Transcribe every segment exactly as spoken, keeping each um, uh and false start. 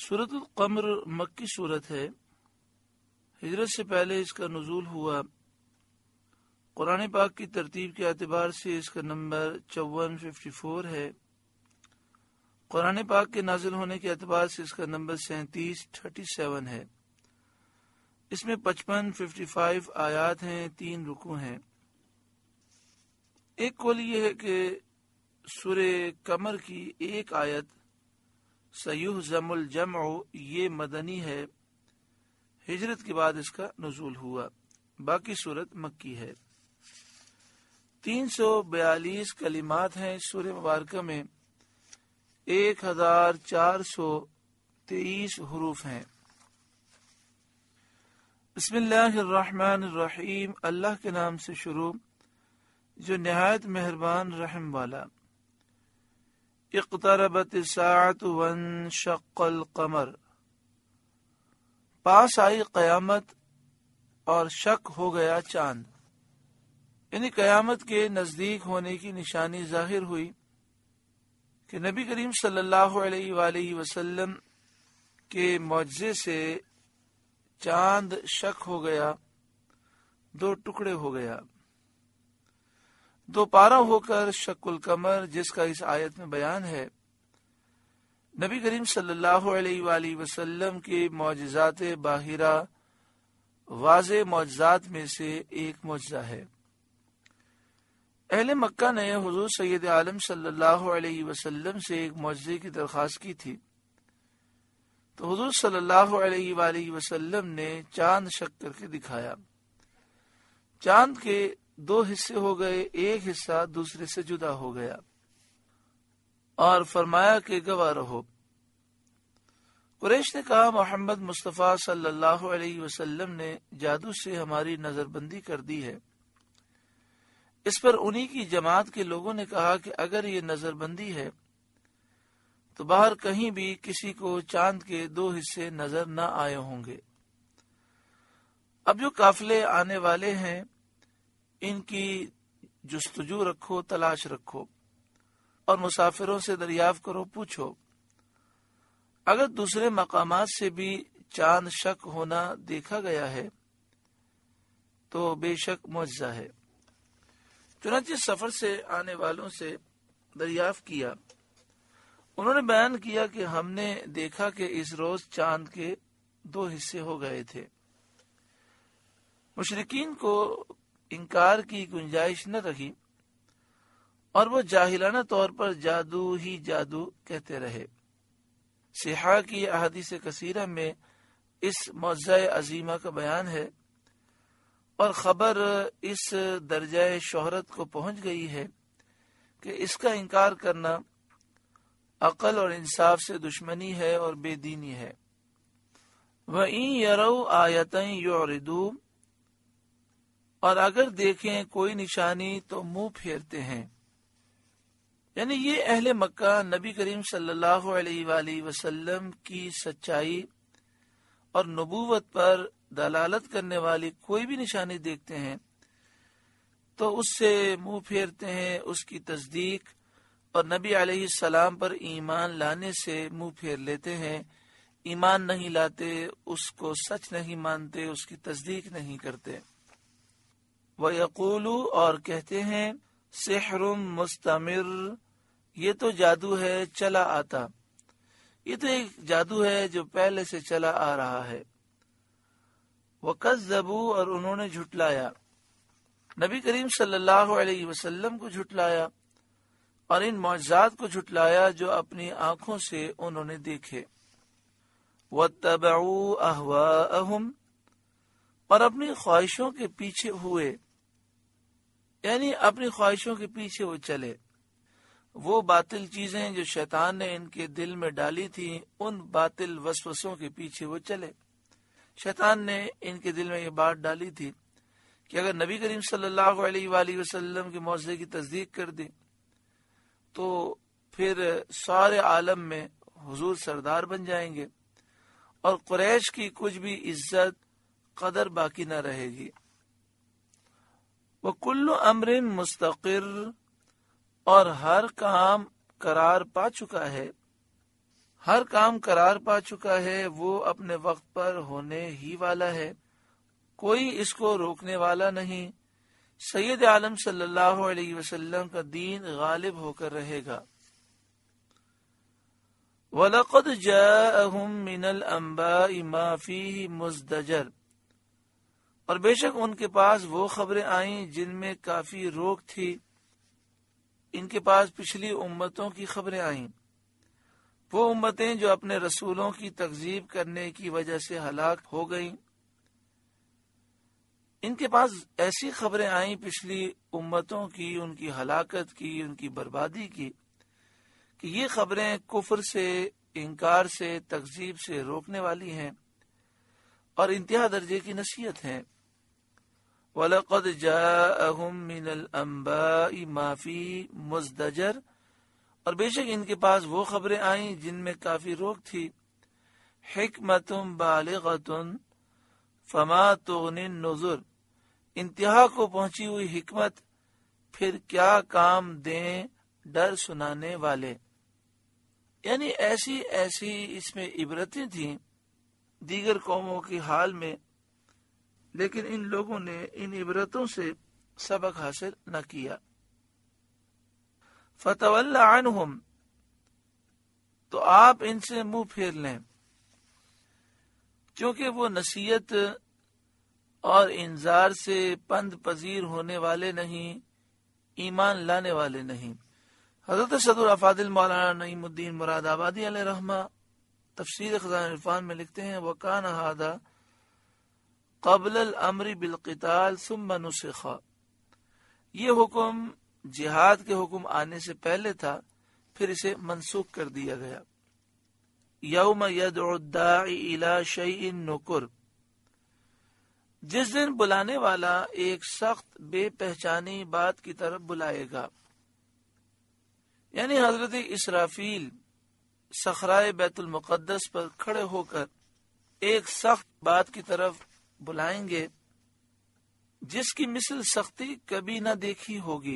سورۃ القمر مکی صورت ہے. ہجرت سے پہلے اس کا نزول ہوا. قرآن پاک کی ترتیب کے اعتبار سے اس کا نمبر چون ففٹی فور ہے. قرآن پاک کے نازل ہونے کے اعتبار سے اس کا نمبر سینتیس تھرٹی سیون ہے. اس میں پچپن ففٹی فائیو آیات ہیں، تین رکوع ہیں. ایک قول یہ ہے کہ سورہ قمر کی ایک آیت سیہزم الجمع یہ مدنی ہے، ہجرت کے بعد اس کا نزول ہوا. باقی سورت مکی ہے. تین سو بیالیس کلمات ہیں اس سورہ مبارکہ میں. ایک ہزار چار سو تیئیس حروف ہیں. بسم اللہ الرحمن الرحیم. اللہ کے نام سے شروع جو نہایت مہربان رحم والا. اقتربت الساعة وانشق القمر، پاس آئی قیامت اور شک ہو گیا چاند. یعنی قیامت کے نزدیک ہونے کی نشانی ظاہر ہوئی کہ نبی کریم صلی اللہ علیہ وآلہ وسلم کے معجزے سے چاند شک ہو گیا، دو ٹکڑے ہو گیا. دو پارہ ہو کر شق القمر جس کا اس آیت میں بیان ہے، نبی کریم صلی اللہ علیہ وآلہ وسلم کے معجزات باہرہ واضح معجزات میں سے ایک معجزہ ہے. اہل مکہ نے حضور سید عالم صلی اللہ علیہ وسلم سے ایک معجزے کی درخواست کی تھی، تو حضور صلی اللہ علیہ وآلہ وسلم نے چاند شک کر کے دکھایا. چاند کے دو حصے ہو گئے، ایک حصہ دوسرے سے جدا ہو گیا، اور فرمایا کہ گواہ رہو. قریش نے کہا محمد مصطفیٰ صلی اللہ علیہ وسلم نے جادو سے ہماری نظر بندی کر دی ہے. اس پر انہی کی جماعت کے لوگوں نے کہا کہ اگر یہ نظر بندی ہے تو باہر کہیں بھی کسی کو چاند کے دو حصے نظر نہ آئے ہوں گے. اب جو قافلے آنے والے ہیں ان کی جستجو رکھو، تلاش رکھو، اور مسافروں سے دریافت کرو، پوچھو. اگر دوسرے مقامات سے بھی چاند شک ہونا دیکھا گیا ہے تو بے شک معجزہ ہے. چنانچہ سفر سے آنے والوں سے دریافت کیا. انہوں نے بیان کیا کہ ہم نے دیکھا کہ اس روز چاند کے دو حصے ہو گئے تھے. مشرکین کو انکار کی گنجائش نہ رہی اور وہ جاہلانہ طور پر جادو ہی جادو کہتے رہے. صحاح کی احادیث کثیرہ میں اس معجزہ عظیمہ کا بیان ہے، اور خبر اس درجہ شہرت کو پہنچ گئی ہے کہ اس کا انکار کرنا عقل اور انصاف سے دشمنی ہے اور بے دینی ہے. وَإِن يَرَوْا آیَةً يُعْرِضُوا، اور اگر دیکھیں کوئی نشانی تو منہ پھیرتے ہیں. یعنی یہ اہل مکہ نبی کریم صلی اللہ علیہ وآلہ وسلم کی سچائی اور نبوت پر دلالت کرنے والی کوئی بھی نشانی دیکھتے ہیں تو اس سے منہ پھیرتے ہیں، اس کی تصدیق اور نبی علیہ السلام پر ایمان لانے سے منہ پھیر لیتے ہیں. ایمان نہیں لاتے، اس کو سچ نہیں مانتے، اس کی تصدیق نہیں کرتے. وَيَقُولُوا، اور کہتے ہیں، سحر مستمر، یہ تو جادو ہے چلا آتا، یہ تو ایک جادو ہے جو پہلے سے چلا آ رہا ہے. وَكَذَّبُوا، اور انہوں نے جھٹلایا، نبی کریم صلی اللہ علیہ وسلم کو جھٹلایا اور ان معجزات کو جھٹلایا جو اپنی آنکھوں سے انہوں نے دیکھے. وَاتَّبَعُوا أَهْوَاءَهُمْ، اور اپنی خواہشوں کے پیچھے ہوئے، یعنی اپنی خواہشوں کے پیچھے وہ چلے. وہ باطل چیزیں جو شیطان نے ان کے دل میں ڈالی تھی، ان باطل وسوسوں کے پیچھے وہ چلے. شیطان نے ان کے دل میں یہ بات ڈالی تھی کہ اگر نبی کریم صلی اللہ علیہ وآلہ وسلم کے معجزے کی تصدیق کر دی تو پھر سارے عالم میں حضور سردار بن جائیں گے اور قریش کی کچھ بھی عزت قدر باقی نہ رہے گی. وَكُلُّ أَمْرٍ مُسْتَقِرٍ، اور ہر کام قرار پا چکا ہے، ہر کام قرار پا چکا ہے، وہ اپنے وقت پر ہونے ہی والا ہے، کوئی اس کو روکنے والا نہیں۔ سید عالم صلی اللہ علیہ وسلم کا دین غالب ہو کر رہے گا۔ وَلَقَدْ جَاءَهُم مِّنَ الْأَنبَاءِ مَا فِيهِ مُزْدَجَرٌ، اور بے شک ان کے پاس وہ خبریں آئیں جن میں کافی روک تھی۔ ان کے پاس پچھلی امتوں کی خبریں آئیں، وہ امتیں جو اپنے رسولوں کی تکذیب کرنے کی وجہ سے ہلاک ہو گئیں۔ ان کے پاس ایسی خبریں آئیں پچھلی امتوں کی، ان کی ہلاکت کی، ان کی بربادی کی، کہ یہ خبریں کفر سے، انکار سے، تکذیب سے روکنے والی ہیں اور انتہا درجے کی نصیحت ہیں۔ وَلَقَدْ جَاءَهُم مِّنَ الْأَنبَاءِ مَا فِيهِ مُزْدَجَرٌ، اور بے شک ان کے پاس وہ خبریں آئیں جن میں کافی روک تھی۔ حکمتٌ بالغۃ فما تغنی النذر، انتہا کو پہنچی ہوئی حکمت، پھر کیا کام دیں ڈر سنانے والے۔ یعنی ایسی ایسی اس میں عبرتیں تھیں دیگر قوموں کے حال میں، لیکن ان لوگوں نے ان عبرتوں سے سبق حاصل نہ کیا۔ فَتَوَلَّ عَنْهُمْ، تو آپ ان سے منہ پھیر لیں، چونکہ وہ نصیحت اور انذار سے پند پذیر ہونے والے نہیں، ایمان لانے والے نہیں۔ حضرت صدر افاضل مولانا نعیم الدین مراد آبادی علیہ رحمہ تفسیر خزائن عرفان میں لکھتے ہیں، وَكَانَ هَذَا قبل الامر بالقتال ثم نسخ، یہ حکم جہاد کے حکم آنے سے پہلے تھا، پھر اسے منسوخ کر دیا گیا۔ یوم یدعو الداعی الی شیء نکر، جس دن بلانے والا ایک سخت بے پہچانی بات کی طرف بلائے گا، یعنی حضرت اسرافیل صخرائے بیت المقدس پر کھڑے ہو کر ایک سخت بات کی طرف بلائیں گے جس کی مثل سختی کبھی نہ دیکھی ہوگی،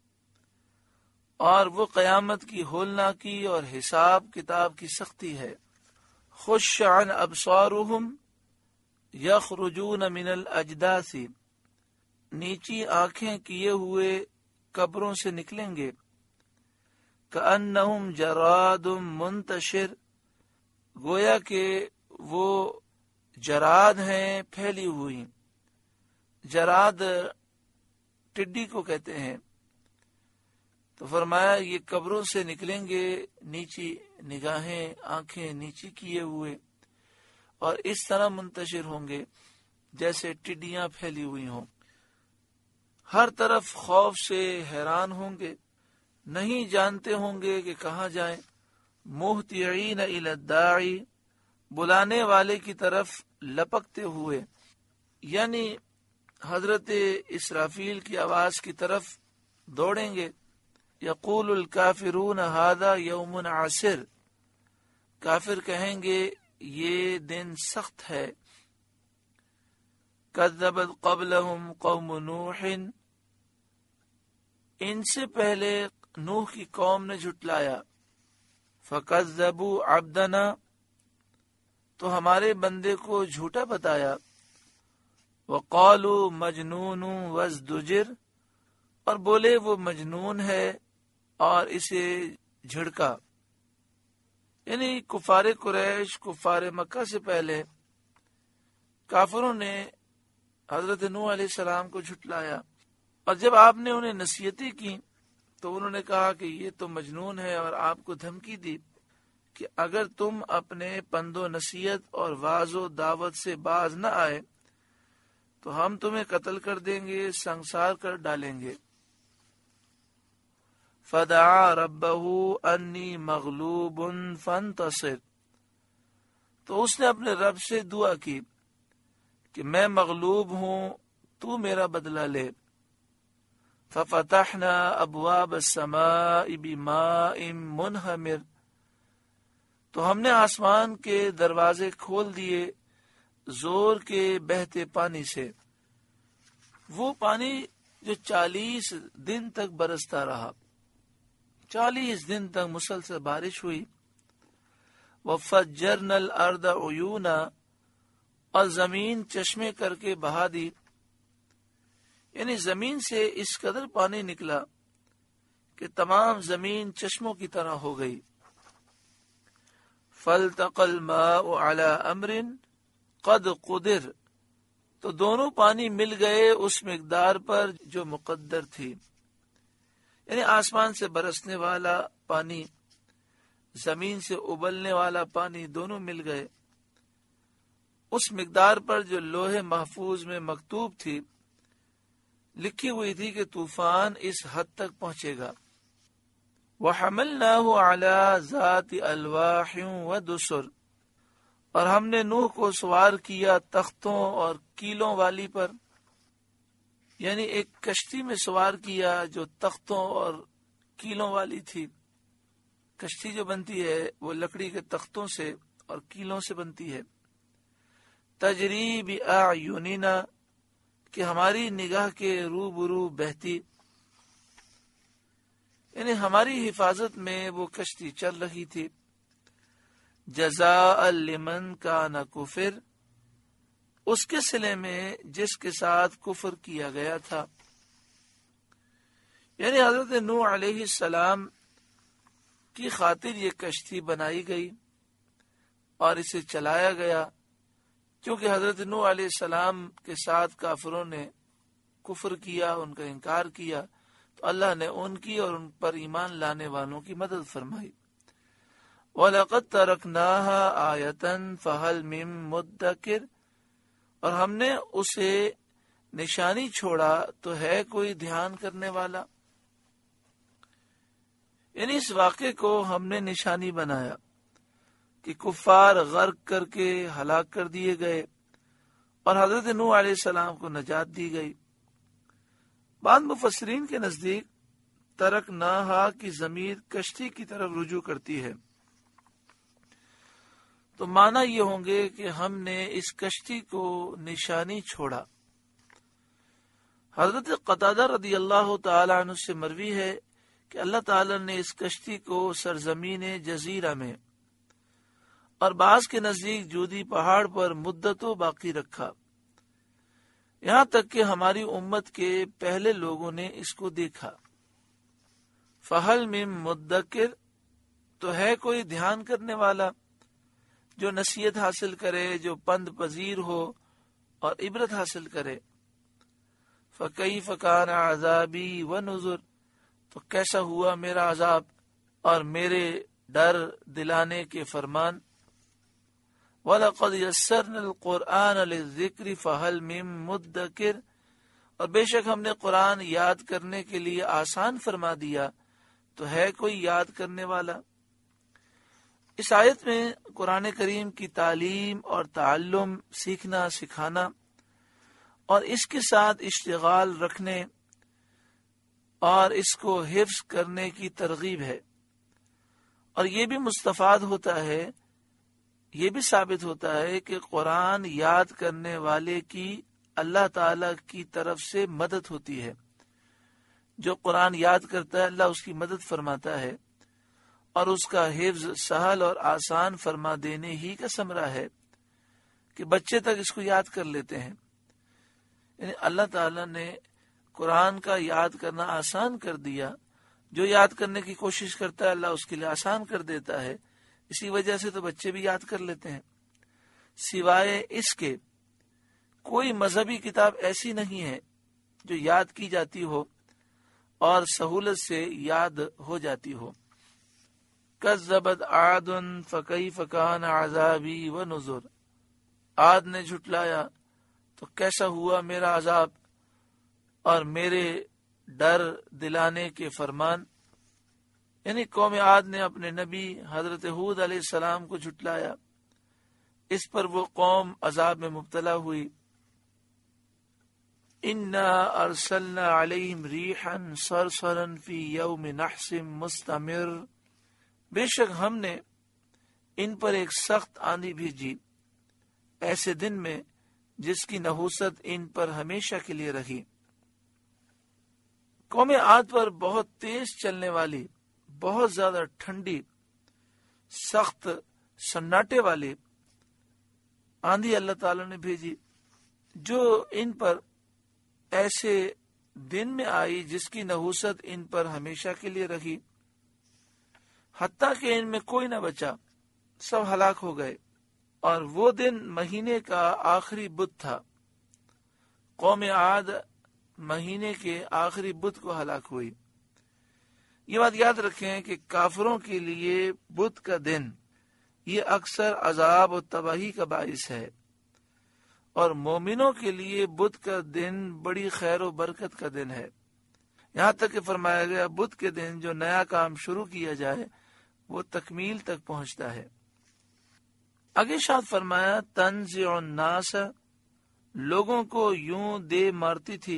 اور وہ قیامت کی ہولناکی اور حساب کتاب کی سختی ہے۔ خش عن ابصارهم یخرجون من الاجداث، نیچی آنکھیں کیے ہوئے قبروں سے نکلیں گے۔ کأنہم جراد منتشر، گویا کہ وہ جراد ہیں پھیلی ہوئی۔ جراد ٹڈی کو کہتے ہیں۔ تو فرمایا یہ قبروں سے نکلیں گے، نیچی نگاہیں، آنکھیں نیچی کیے ہوئے، اور اس طرح منتشر ہوں گے جیسے ٹڈیاں پھیلی ہوئی ہوں۔ ہر طرف خوف سے حیران ہوں گے، نہیں جانتے ہوں گے کہ کہاں جائیں۔ مہطعین الی الداعی، بلانے والے کی طرف لپکتے ہوئے، یعنی حضرت اسرافیل کی آواز کی طرف دوڑیں گے۔ یقول الکافرون ھذا یوم عسر، کافر کہیں گے یہ دن سخت ہے۔ کذبت قبلہم قوم نوح، ان سے پہلے نوح کی قوم نے جھٹلایا۔ فکذبوا عبدنا، تو ہمارے بندے کو جھوٹا بتایا۔ وقالوا مجنون وازدجر، اور بولے وہ مجنون ہے اور اسے جھڑکا۔ یعنی کفار قریش، کفار مکہ سے پہلے کافروں نے حضرت نوح علیہ السلام کو جھٹلایا، اور جب آپ نے انہیں نصیحتیں کی تو انہوں نے کہا کہ یہ تو مجنون ہے، اور آپ کو دھمکی دی کہ اگر تم اپنے پند و نصیحت اور واعظ و دعوت سے باز نہ آئے تو ہم تمہیں قتل کر دیں گے، سنسار کر ڈالیں گے۔ فدعا ربہ انی مغلوب فانتصر، تو اس نے اپنے رب سے دعا کی کہ میں مغلوب ہوں، تو میرا بدلہ لے۔ ففتحنا ابواب السماء بماء منہمر، تو ہم نے آسمان کے دروازے کھول دیے زور کے بہتے پانی سے۔ وہ پانی جو چالیس دن تک برستا رہا، چالیس دن تک مسلسل بارش ہوئی، وَفَجَّرْنَا الْأَرْضَ عُيُونًا، اور زمین چشمے کر کے بہا دی، یعنی زمین سے اس قدر پانی نکلا کہ تمام زمین چشموں کی طرح ہو گئی۔ فَالْتَقَى الْمَاءُ عَلَى أَمْرٍ قَدْ قُدِرَ، تو دونوں پانی مل گئے اس مقدار پر جو مقدر تھی، یعنی آسمان سے برسنے والا پانی، زمین سے ابلنے والا پانی، دونوں مل گئے اس مقدار پر جو لوح محفوظ میں مکتوب تھی، لکھی ہوئی تھی کہ طوفان اس حد تک پہنچے گا۔ وَحَمَلْنَاهُ عَلَى ذَاتِ أَلْوَاحٍ وَدُسُرٍ، اور ہم نے نوح کو سوار کیا تختوں اور کیلوں والی پر، یعنی ایک کشتی میں سوار کیا جو تختوں اور کیلوں والی تھی۔ کشتی جو بنتی ہے وہ لکڑی کے تختوں سے اور کیلوں سے بنتی ہے۔ تجری بأعیننا، کہ ہماری نگاہ کے روبرو بہتی، یعنی ہماری حفاظت میں وہ کشتی چل رہی تھی۔ جزاء لمن کان کفر، اس کے صلے میں جس کے ساتھ کفر کیا گیا تھا، یعنی حضرت نوح علیہ السلام کی خاطر یہ کشتی بنائی گئی اور اسے چلایا گیا، کیونکہ حضرت نوح علیہ السلام کے ساتھ کافروں نے کفر کیا، ان کا انکار کیا، تو اللہ نے ان کی اور ان پر ایمان لانے والوں کی مدد فرمائی۔ وَلَقَدْ تَرَكْنَاهَا آیَةً فَهَلْ مِن مُدَّکِرٍ، اور ہم نے اسے نشانی چھوڑا تو ہے کوئی دھیان کرنے والا، یعنی اس واقعے کو ہم نے نشانی بنایا کہ کفار غرق کر کے ہلاک کر دیے گئے اور حضرت نوح علیہ السلام کو نجات دی گئی۔ بعض مفسرین کے نزدیک ترکناہا کی ضمیر کشتی کی طرف رجوع کرتی ہے، تو معنی یہ ہوں گے کہ ہم نے اس کشتی کو نشانی چھوڑا۔ حضرت قتادہ رضی اللہ تعالی عنہ سے مروی ہے کہ اللہ تعالی نے اس کشتی کو سرزمین جزیرہ میں اور بعض کے نزدیک جودی پہاڑ پر مدتوں باقی رکھا، یہاں تک کہ ہماری امت کے پہلے لوگوں نے اس کو دیکھا۔ فہل من مدکر، تو ہے کوئی دھیان کرنے والا جو نصیحت حاصل کرے، جو پند پذیر ہو اور عبرت حاصل کرے۔ فکیف کان عذابی ونذر، تو کیسا ہوا میرا عذاب اور میرے ڈر دلانے کے فرمان۔ وَلَقَدْ يَسَّرْنَا الْقُرْآنَ لِلذِّكْرِ فَهَلْ مِن مُدَّكِرٍ، اور بے شک ہم نے قرآن یاد کرنے کے لیے آسان فرما دیا، تو ہے کوئی یاد کرنے والا۔ اس آیت میں قرآن کریم کی تعلیم اور تعلم، سیکھنا سکھانا اور اس کے ساتھ اشتغال رکھنے اور اس کو حفظ کرنے کی ترغیب ہے، اور یہ بھی مستفاد ہوتا ہے، یہ بھی ثابت ہوتا ہے کہ قرآن یاد کرنے والے کی اللہ تعالی کی طرف سے مدد ہوتی ہے۔ جو قرآن یاد کرتا ہے اللہ اس کی مدد فرماتا ہے، اور اس کا حفظ سہل اور آسان فرما دینے ہی کا ثمرہ ہے کہ بچے تک اس کو یاد کر لیتے ہیں۔ یعنی اللہ تعالی نے قرآن کا یاد کرنا آسان کر دیا، جو یاد کرنے کی کوشش کرتا ہے اللہ اس کے لیے آسان کر دیتا ہے، اسی وجہ سے تو بچے بھی یاد کر لیتے ہیں۔ سوائے اس کے کوئی مذہبی کتاب ایسی نہیں ہے جو یاد کی جاتی ہو اور سہولت سے یاد ہو جاتی ہو۔ کذبت عاد فکیف کان عذابی ونذر، عاد نے جھٹلایا تو کیسا ہوا میرا عذاب اور میرے ڈر دلانے کے فرمان۔ یعنی قوم عاد نے اپنے نبی حضرت ہود علیہ السلام کو جھٹلایا، اس پر وہ قوم عذاب میں مبتلا ہوئی۔ انا ارسلنا علیہم ریحا صرصرا فی یوم نحس مستمر، بے شک ہم نے ان پر ایک سخت آندھی بھیجی ایسے دن میں جس کی نحوست ان پر ہمیشہ کے لیے رہی۔ قوم عاد پر بہت تیز چلنے والی، بہت زیادہ ٹھنڈی، سخت سناٹے والے آندھی اللہ تعالی نے بھیجی جو ان پر ایسے دن میں آئی جس کی نحوست ان پر ہمیشہ کے لیے رہی، حتیٰ کہ ان میں کوئی نہ بچا، سب ہلاک ہو گئے۔ اور وہ دن مہینے کا آخری بدھ تھا۔ قوم عاد مہینے کے آخری بدھ کو ہلاک ہوئی۔ یہ بات یاد رکھیں کہ کافروں کے لیے بدھ کا دن یہ اکثر عذاب و تباہی کا باعث ہے، اور مومنوں کے لیے بدھ کا دن بڑی خیر و برکت کا دن ہے۔ یہاں تک کہ فرمایا گیا بدھ کے دن جو نیا کام شروع کیا جائے وہ تکمیل تک پہنچتا ہے۔ آگے شاد فرمایا تنزع الناس، لوگوں کو یوں دے مارتی تھی،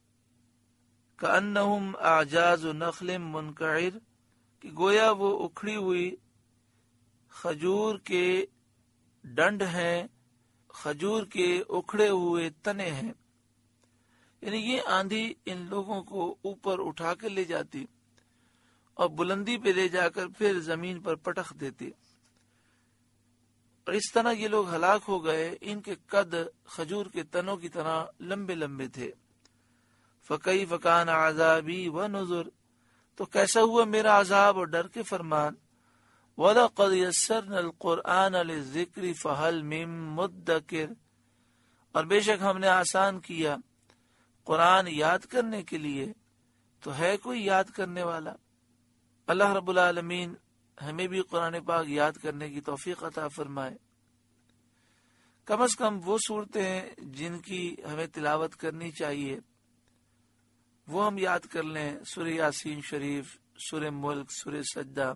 کأنہم اعجاز نخل منقعر، کہ گویا وہ اکھڑی ہوئی کھجور کے ڈنڈ ہیں، کھجور کے اکھڑے ہوئے تنے ہیں۔ یعنی یہ آندھی ان لوگوں کو اوپر اٹھا کے لے جاتی اور بلندی پہ لے جا کر پھر زمین پر پٹخ دیتی، اور اس طرح یہ لوگ ہلاک ہو گئے۔ ان کے قد کھجور کے تنوں کی طرح لمبے لمبے تھے۔ فَكَيْفَ كَانَ عَذَابِي وَنُذُرِ، تو کیسا ہوا میرا عذاب اور ڈر کے فرمان۔ وَلَقَدْ يَسَّرْنَا الْقُرْآنَ لِلذِّكْرِ فَهَلْ مِن مُدَّكِرٍ، اور بے شک ہم نے آسان کیا قرآن یاد کرنے کے لیے، تو ہے کوئی یاد کرنے والا۔ اللہ رب العالمین ہمیں بھی قرآن پاک یاد کرنے کی توفیق عطا فرمائے۔ کم از کم وہ صورتیں ہیں جن کی ہمیں تلاوت کرنی چاہیے وہ ہم یاد کر لیں۔ سورہ یاسین شریف، سورہ ملک، سورہ سجدہ،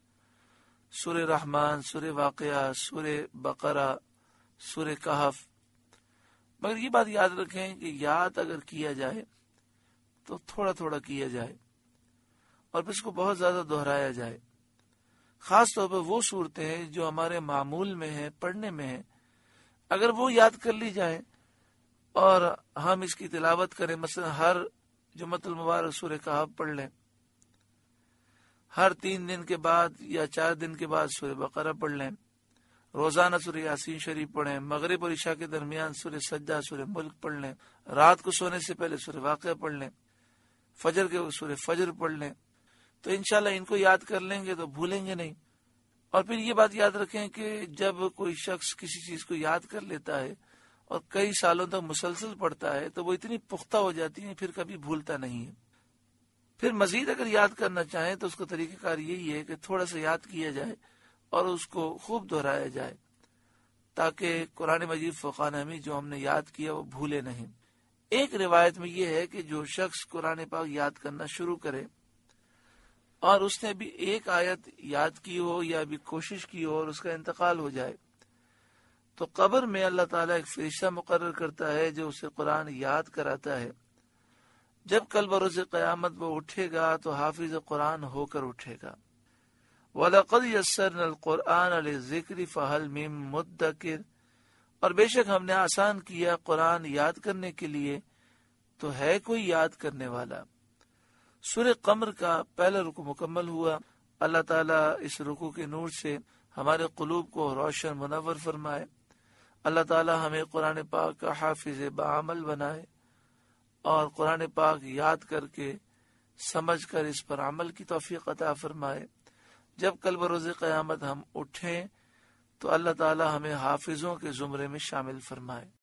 سورہ رحمان، سورہ واقعہ، سورہ بقرہ، سورہ کہف۔ مگر یہ بات یاد رکھیں کہ یاد اگر کیا جائے تو تھوڑا تھوڑا کیا جائے اور پھر اس کو بہت زیادہ دہرایا جائے۔ خاص طور پر وہ صورتیں ہیں جو ہمارے معمول میں ہیں، پڑھنے میں ہیں، اگر وہ یاد کر لی جائے اور ہم اس کی تلاوت کریں، مثلا ہر جمعۃ المبارک سورہ کہف پڑھ لیں، ہر تین دن کے بعد یا چار دن کے بعد سورہ بقرہ پڑھ لیں، روزانہ سورہ یاسین شریف پڑھیں، مغرب اور عشاء کے درمیان سورہ سجدہ، سورہ ملک پڑھ لیں، رات کو سونے سے پہلے سورہ واقعہ پڑھ لیں، فجر کے سورہ فجر پڑھ لیں، تو انشاءاللہ ان کو یاد کر لیں گے تو بھولیں گے نہیں۔ اور پھر یہ بات یاد رکھیں کہ جب کوئی شخص کسی چیز کو یاد کر لیتا ہے اور کئی سالوں تک مسلسل پڑھتا ہے تو وہ اتنی پختہ ہو جاتی ہے پھر کبھی بھولتا نہیں ہے۔ پھر مزید اگر یاد کرنا چاہیں تو اس کا طریقہ کار یہی ہے کہ تھوڑا سا یاد کیا جائے اور اس کو خوب دہرایا جائے تاکہ قرآن مجید فوقان حمید جو ہم نے یاد کیا وہ بھولے نہیں۔ ایک روایت میں یہ ہے کہ جو شخص قرآن پاک یاد کرنا شروع کرے اور اس نے بھی ایک آیت یاد کی ہو یا بھی کوشش کی ہو اور اس کا انتقال ہو جائے تو قبر میں اللہ تعالیٰ ایک فرشتہ مقرر کرتا ہے جو اسے قرآن یاد کراتا ہے۔ جب کل بروز قیامت وہ اٹھے گا تو حافظ قرآن ہو کر اٹھے گا۔ وَلَقَدْ يَسَّرْنَا الْقُرْآنَ لِلذِّكْرِ فَهَلْ مِن مُدَّكِرٍ، اور بے شک ہم نے آسان کیا قرآن یاد کرنے کے لیے، تو ہے کوئی یاد کرنے والا۔ سورہ قمر کا پہلا رکو مکمل ہوا۔ اللہ تعالیٰ اس رکو کے نور سے ہمارے قلوب کو روشن منور فرمائے۔ اللہ تعالیٰ ہمیں قرآن پاک کا حافظ بعمل بنائے اور قرآن پاک یاد کر کے سمجھ کر اس پر عمل کی توفیق عطا فرمائے۔ جب کل بروز قیامت ہم اٹھیں تو اللہ تعالیٰ ہمیں حافظوں کے زمرے میں شامل فرمائے۔